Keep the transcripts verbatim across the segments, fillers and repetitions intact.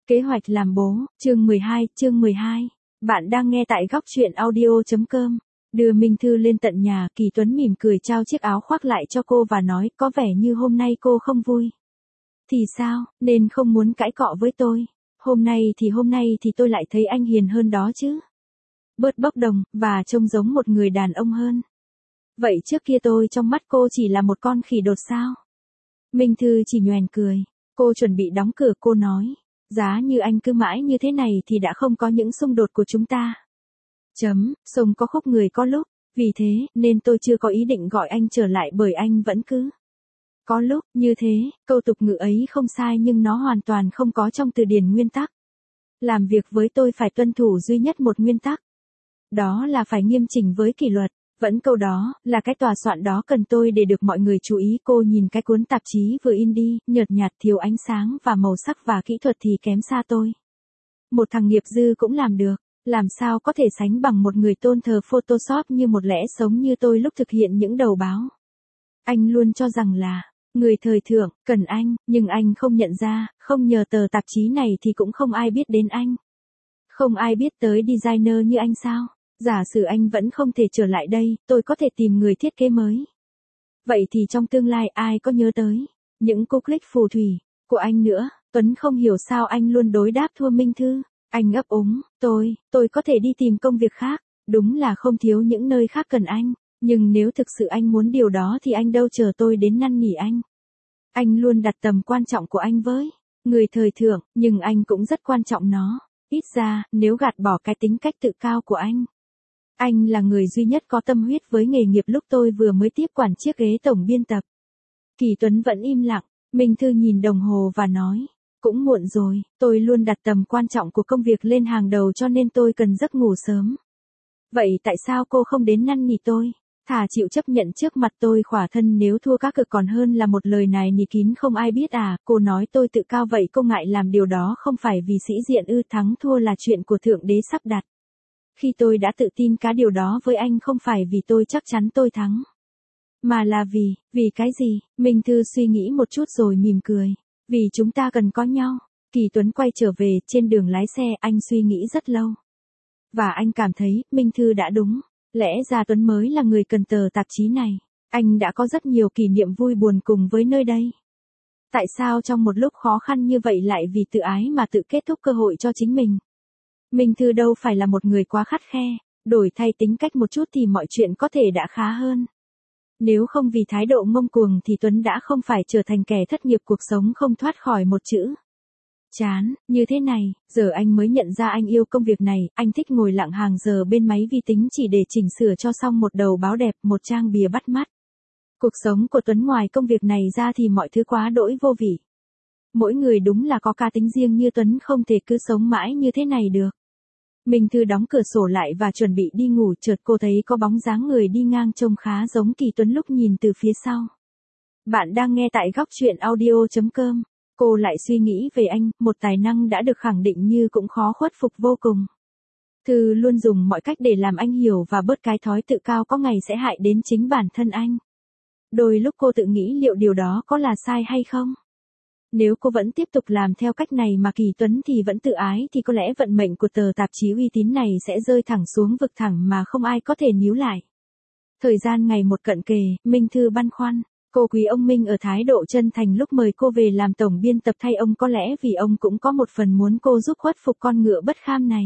Kế hoạch làm bố, chương mười hai, chương mười hai. Bạn đang nghe tại góc truyện audio.com. Đưa Minh Thư lên tận nhà, Kỳ Tuấn mỉm cười trao chiếc áo khoác lại cho cô và nói, có vẻ như hôm nay cô không vui. Thì sao, nên không muốn cãi cọ với tôi. Hôm nay thì hôm nay thì tôi lại thấy anh hiền hơn đó chứ. Bớt bốc đồng, và trông giống một người đàn ông hơn. Vậy trước kia tôi trong mắt cô chỉ là một con khỉ đột sao? Minh Thư chỉ nhoẻn cười. Cô chuẩn bị đóng cửa, cô nói. Giá như anh cứ mãi như thế này thì đã không có những xung đột của chúng ta. Chấm, sông có khúc người có lúc, vì thế nên tôi chưa có ý định gọi anh trở lại bởi anh vẫn cứ. Có lúc, như thế, câu tục ngữ ấy không sai nhưng nó hoàn toàn không có trong từ điển nguyên tắc. Làm việc với tôi phải tuân thủ duy nhất một nguyên tắc. Đó là phải nghiêm chỉnh với kỷ luật. Vẫn câu đó, là cái tòa soạn đó cần tôi để được mọi người chú ý. Cô nhìn cái cuốn tạp chí vừa in đi, nhợt nhạt, thiếu ánh sáng và màu sắc và kỹ thuật thì kém xa tôi. Một thằng nghiệp dư cũng làm được, làm sao có thể sánh bằng một người tôn thờ Photoshop như một lẽ sống như tôi lúc thực hiện những đầu báo. Anh luôn cho rằng là, người thời thượng, cần anh, nhưng anh không nhận ra, không nhờ tờ tạp chí này thì cũng không ai biết đến anh. Không ai biết tới designer như anh sao? Giả sử anh vẫn không thể trở lại đây, tôi có thể tìm người thiết kế mới. Vậy thì trong tương lai ai có nhớ tới những cô click phù thủy của anh nữa? Tuấn không hiểu sao anh luôn đối đáp thua Minh Thư. Anh ấp úng, tôi, tôi có thể đi tìm công việc khác. Đúng là không thiếu những nơi khác cần anh. Nhưng nếu thực sự anh muốn điều đó thì anh đâu chờ tôi đến năn nỉ anh. Anh luôn đặt tầm quan trọng của anh với người thời thượng, nhưng anh cũng rất quan trọng nó. Ít ra, nếu gạt bỏ cái tính cách tự cao của anh. Anh là người duy nhất có tâm huyết với nghề nghiệp lúc tôi vừa mới tiếp quản chiếc ghế tổng biên tập. Kỳ Tuấn vẫn im lặng, Minh Thư nhìn đồng hồ và nói, cũng muộn rồi, tôi luôn đặt tầm quan trọng của công việc lên hàng đầu cho nên tôi cần giấc ngủ sớm. Vậy tại sao cô không đến năn nỉ tôi? Thà chịu chấp nhận trước mặt tôi khỏa thân nếu thua cá cược còn hơn là một lời này nỉ kín không ai biết à? Cô nói tôi tự cao vậy cô ngại làm điều đó không phải vì sĩ diện ư? Thắng thua là chuyện của Thượng Đế sắp đặt. Khi tôi đã tự tin cá điều đó với anh không phải vì tôi chắc chắn tôi thắng. Mà là vì, vì cái gì? Minh Thư suy nghĩ một chút rồi mỉm cười. Vì chúng ta cần có nhau. Kỳ Tuấn quay trở về, trên đường lái xe anh suy nghĩ rất lâu. Và anh cảm thấy, Minh Thư đã đúng. Lẽ ra Tuấn mới là người cần tờ tạp chí này. Anh đã có rất nhiều kỷ niệm vui buồn cùng với nơi đây. Tại sao trong một lúc khó khăn như vậy lại vì tự ái mà tự kết thúc cơ hội cho chính mình? Minh Thư đâu phải là một người quá khắt khe, đổi thay tính cách một chút thì mọi chuyện có thể đã khá hơn. Nếu không vì thái độ ngông cuồng thì Tuấn đã không phải trở thành kẻ thất nghiệp cuộc sống không thoát khỏi một chữ. Chán, như thế này, giờ anh mới nhận ra anh yêu công việc này, anh thích ngồi lặng hàng giờ bên máy vi tính chỉ để chỉnh sửa cho xong một đầu báo đẹp, một trang bìa bắt mắt. Cuộc sống của Tuấn ngoài công việc này ra thì mọi thứ quá đỗi vô vị. Mỗi người đúng là có cá tính riêng như Tuấn không thể cứ sống mãi như thế này được. Minh Thư đóng cửa sổ lại và chuẩn bị đi ngủ, chợt cô thấy có bóng dáng người đi ngang trông khá giống Kỳ Tuấn lúc nhìn từ phía sau. Bạn đang nghe tại góc truyện audio.com. Cô lại suy nghĩ về anh, một tài năng đã được khẳng định như cũng khó khuất phục vô cùng. Thư luôn dùng mọi cách để làm anh hiểu và bớt cái thói tự cao có ngày sẽ hại đến chính bản thân anh. Đôi lúc cô tự nghĩ liệu điều đó có là sai hay không? Nếu cô vẫn tiếp tục làm theo cách này mà Kỳ Tuấn thì vẫn tự ái thì có lẽ vận mệnh của tờ tạp chí uy tín này sẽ rơi thẳng xuống vực thẳm mà không ai có thể níu lại. Thời gian ngày một cận kề, Minh Thư băn khoăn. Cô quý ông Minh ở thái độ chân thành lúc mời cô về làm tổng biên tập thay ông có lẽ vì ông cũng có một phần muốn cô giúp khuất phục con ngựa bất kham này.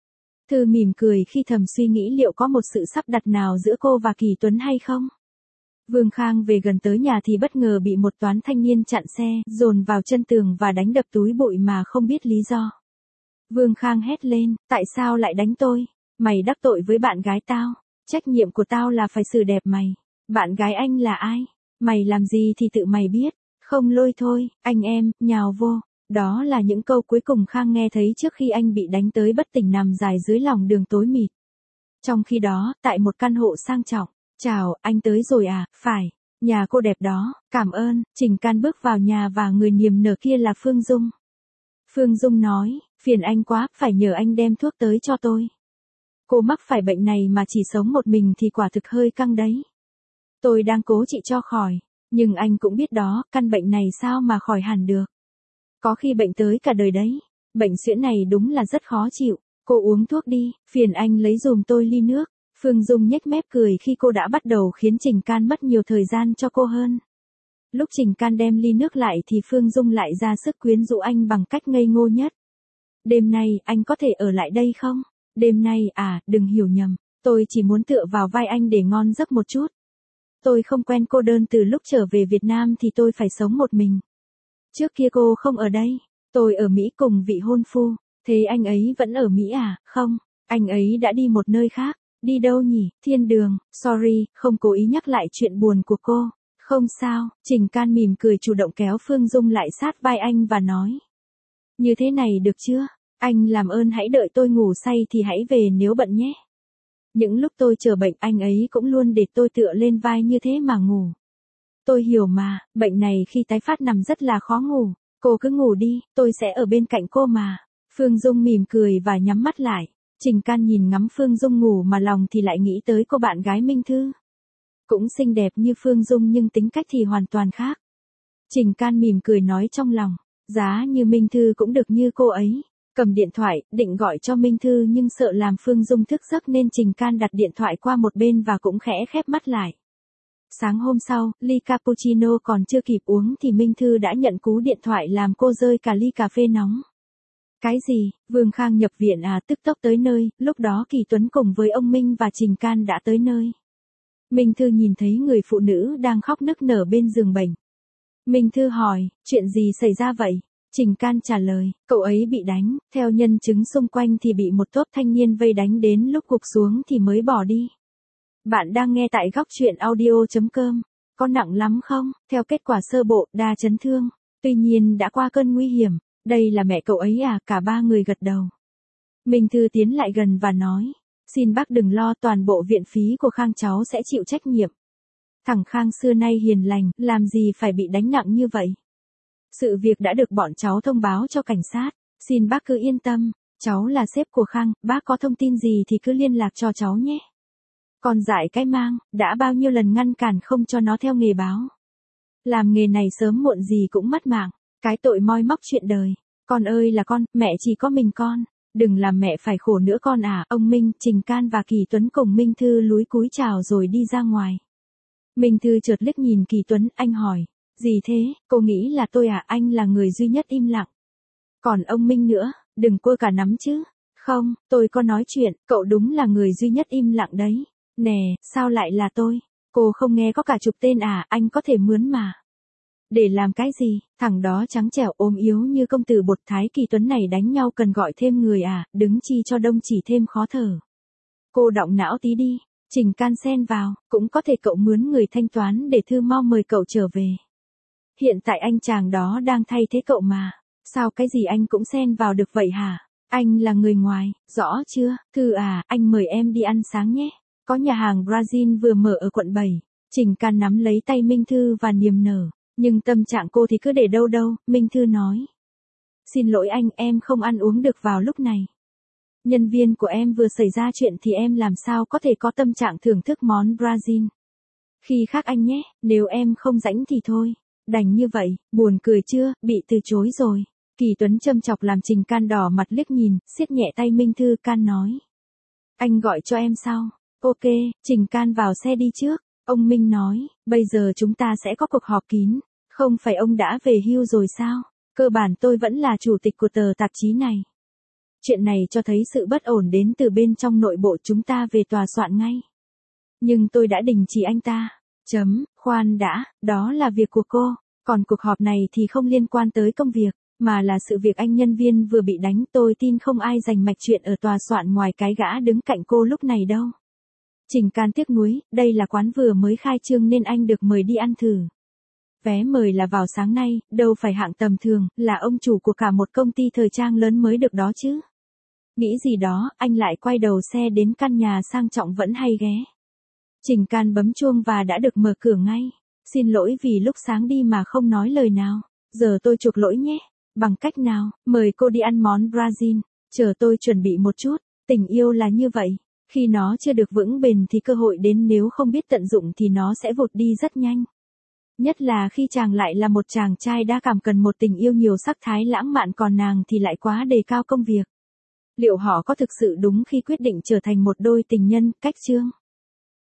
Thư mỉm cười khi thầm suy nghĩ liệu có một sự sắp đặt nào giữa cô và Kỳ Tuấn hay không. Vương Khang về gần tới nhà thì bất ngờ bị một toán thanh niên chặn xe, dồn vào chân tường và đánh đập túi bụi mà không biết lý do. Vương Khang hét lên, tại sao lại đánh tôi? Mày đắc tội với bạn gái tao. Trách nhiệm của tao là phải xử đẹp mày. Bạn gái anh là ai? Mày làm gì thì tự mày biết. Không lôi thôi, anh em, nhào vô. Đó là những câu cuối cùng Khang nghe thấy trước khi anh bị đánh tới bất tỉnh nằm dài dưới lòng đường tối mịt. Trong khi đó, tại một căn hộ sang trọng. Chào, anh tới rồi à? Phải. Nhà cô đẹp đó, cảm ơn. Trình Can bước vào nhà và người niềm nở kia là Phương Dung. Phương Dung nói, phiền anh quá, phải nhờ anh đem thuốc tới cho tôi. Cô mắc phải bệnh này mà chỉ sống một mình thì quả thực hơi căng đấy. Tôi đang cố trị cho khỏi, nhưng anh cũng biết đó, căn bệnh này sao mà khỏi hẳn được. Có khi bệnh tới cả đời đấy. Bệnh suyễn này đúng là rất khó chịu. Cô uống thuốc đi, phiền anh lấy dùm tôi ly nước. Phương Dung nhếch mép cười khi cô đã bắt đầu khiến Trình Can mất nhiều thời gian cho cô hơn. Lúc Trình Can đem ly nước lại thì Phương Dung lại ra sức quyến rũ anh bằng cách ngây ngô nhất. Đêm nay, anh có thể ở lại đây không? Đêm nay, à, đừng hiểu nhầm. Tôi chỉ muốn tựa vào vai anh để ngon giấc một chút. Tôi không quen cô đơn, từ lúc trở về Việt Nam thì tôi phải sống một mình. Trước kia cô không ở đây. Tôi ở Mỹ cùng vị hôn phu. Thế anh ấy vẫn ở Mỹ à? Không, anh ấy đã đi một nơi khác. Đi đâu nhỉ? Thiên đường. Sorry, không cố ý nhắc lại chuyện buồn của cô. Không sao. Trình Can mỉm cười chủ động kéo Phương Dung lại sát vai anh và nói. Như thế này được chưa? Anh làm ơn hãy đợi tôi ngủ say thì hãy về nếu bận nhé. Những lúc tôi chờ bệnh anh ấy cũng luôn để tôi tựa lên vai như thế mà ngủ. Tôi hiểu mà, bệnh này khi tái phát nằm rất là khó ngủ. Cô cứ ngủ đi, tôi sẽ ở bên cạnh cô mà. Phương Dung mỉm cười và nhắm mắt lại. Trình Can nhìn ngắm Phương Dung ngủ mà lòng thì lại nghĩ tới cô bạn gái Minh Thư. Cũng xinh đẹp như Phương Dung nhưng tính cách thì hoàn toàn khác. Trình Can mỉm cười nói trong lòng, giá như Minh Thư cũng được như cô ấy. Cầm điện thoại, định gọi cho Minh Thư nhưng sợ làm Phương Dung thức giấc nên Trình Can đặt điện thoại qua một bên và cũng khẽ khép mắt lại. Sáng hôm sau, ly cappuccino còn chưa kịp uống thì Minh Thư đã nhận cú điện thoại làm cô rơi cả ly cà phê nóng. Cái gì, Vương Khang nhập viện à? Tức tốc tới nơi, lúc đó Kỳ Tuấn cùng với ông Minh và Trình Can đã tới nơi. Minh Thư nhìn thấy người phụ nữ đang khóc nức nở bên giường bệnh. Minh Thư hỏi, chuyện gì xảy ra vậy? Trình Can trả lời, cậu ấy bị đánh, theo nhân chứng xung quanh thì bị một tốp thanh niên vây đánh đến lúc gục xuống thì mới bỏ đi. Bạn đang nghe tại góc truyện audio chấm com. Có nặng lắm không? Theo kết quả sơ bộ, đa chấn thương. Tuy nhiên đã qua cơn nguy hiểm. Đây là mẹ cậu ấy à? Cả ba người gật đầu. Minh Thư tiến lại gần và nói, xin bác đừng lo, toàn bộ viện phí của Khang cháu sẽ chịu trách nhiệm. Thằng Khang xưa nay hiền lành, làm gì phải bị đánh nặng như vậy? Sự việc đã được bọn cháu thông báo cho cảnh sát. Xin bác cứ yên tâm, cháu là sếp của Khang, bác có thông tin gì thì cứ liên lạc cho cháu nhé. Còn dại cái mang, đã bao nhiêu lần ngăn cản không cho nó theo nghề báo. Làm nghề này sớm muộn gì cũng mất mạng, cái tội moi móc chuyện đời. Con ơi là con, mẹ chỉ có mình con. Đừng làm mẹ phải khổ nữa con à. Ông Minh, Trình Can và Kỳ Tuấn cùng Minh Thư lúi cúi chào rồi đi ra ngoài. Minh Thư chợt liếc nhìn Kỳ Tuấn, anh hỏi, gì thế? Cô nghĩ là tôi à? Anh là người duy nhất im lặng. Còn ông Minh nữa, đừng quơ cả nắm chứ. Không, tôi có nói chuyện, cậu đúng là người duy nhất im lặng đấy. Nè, sao lại là tôi? Cô không nghe có cả chục tên à? Anh có thể mướn mà. Để làm cái gì? Thằng đó trắng trẻo ốm yếu như công tử bột Thái Kỳ Tuấn này đánh nhau cần gọi thêm người à? Đứng chi cho đông chỉ thêm khó thở. Cô động não tí đi. Trình Can xen vào, cũng có thể cậu mướn người thanh toán để Thư mau mời cậu trở về. Hiện tại anh chàng đó đang thay thế cậu mà. Sao cái gì anh cũng xen vào được vậy hả? Anh là người ngoài, rõ chưa? Thư à, anh mời em đi ăn sáng nhé. Có nhà hàng Brazil vừa mở ở quận bảy. Trình Can nắm lấy tay Minh Thư và niềm nở. Nhưng tâm trạng cô thì cứ để đâu đâu, Minh Thư nói. Xin lỗi anh, em không ăn uống được vào lúc này. Nhân viên của em vừa xảy ra chuyện thì em làm sao có thể có tâm trạng thưởng thức món Brazil. Khi khác anh nhé, nếu em không rảnh thì thôi. Đành như vậy, buồn cười chưa, bị từ chối rồi. Kỳ Tuấn châm chọc làm Trình Can đỏ mặt liếc nhìn, siết nhẹ tay Minh Thư. Can nói. Anh gọi cho em sau. Ok, Trình Can vào xe đi trước. Ông Minh nói, bây giờ chúng ta sẽ có cuộc họp kín. Không phải ông đã về hưu rồi sao? Cơ bản tôi vẫn là chủ tịch của tờ tạp chí này. Chuyện này cho thấy sự bất ổn đến từ bên trong nội bộ, chúng ta về tòa soạn ngay. Nhưng tôi đã đình chỉ anh ta. Chấm, khoan đã, đó là việc của cô. Còn cuộc họp này thì không liên quan tới công việc, mà là sự việc anh nhân viên vừa bị đánh. Tôi tin không ai giành mạch chuyện ở tòa soạn ngoài cái gã đứng cạnh cô lúc này đâu. Trình Can tiếc nuối, đây là quán vừa mới khai trương nên anh được mời đi ăn thử. Vé mời là vào sáng nay, đâu phải hạng tầm thường, là ông chủ của cả một công ty thời trang lớn mới được đó chứ. Nghĩ gì đó, anh lại quay đầu xe đến căn nhà sang trọng vẫn hay ghé. Trình Can bấm chuông và đã được mở cửa ngay. Xin lỗi vì lúc sáng đi mà không nói lời nào. Giờ tôi chuộc lỗi nhé. Bằng cách nào? Mời cô đi ăn món Brazil. Chờ tôi chuẩn bị một chút. Tình yêu là như vậy. Khi nó chưa được vững bền thì cơ hội đến, nếu không biết tận dụng thì nó sẽ vụt đi rất nhanh. Nhất là khi chàng lại là một chàng trai đa cảm cần một tình yêu nhiều sắc thái lãng mạn còn nàng thì lại quá đề cao công việc. Liệu họ có thực sự đúng khi quyết định trở thành một đôi tình nhân? Cách chương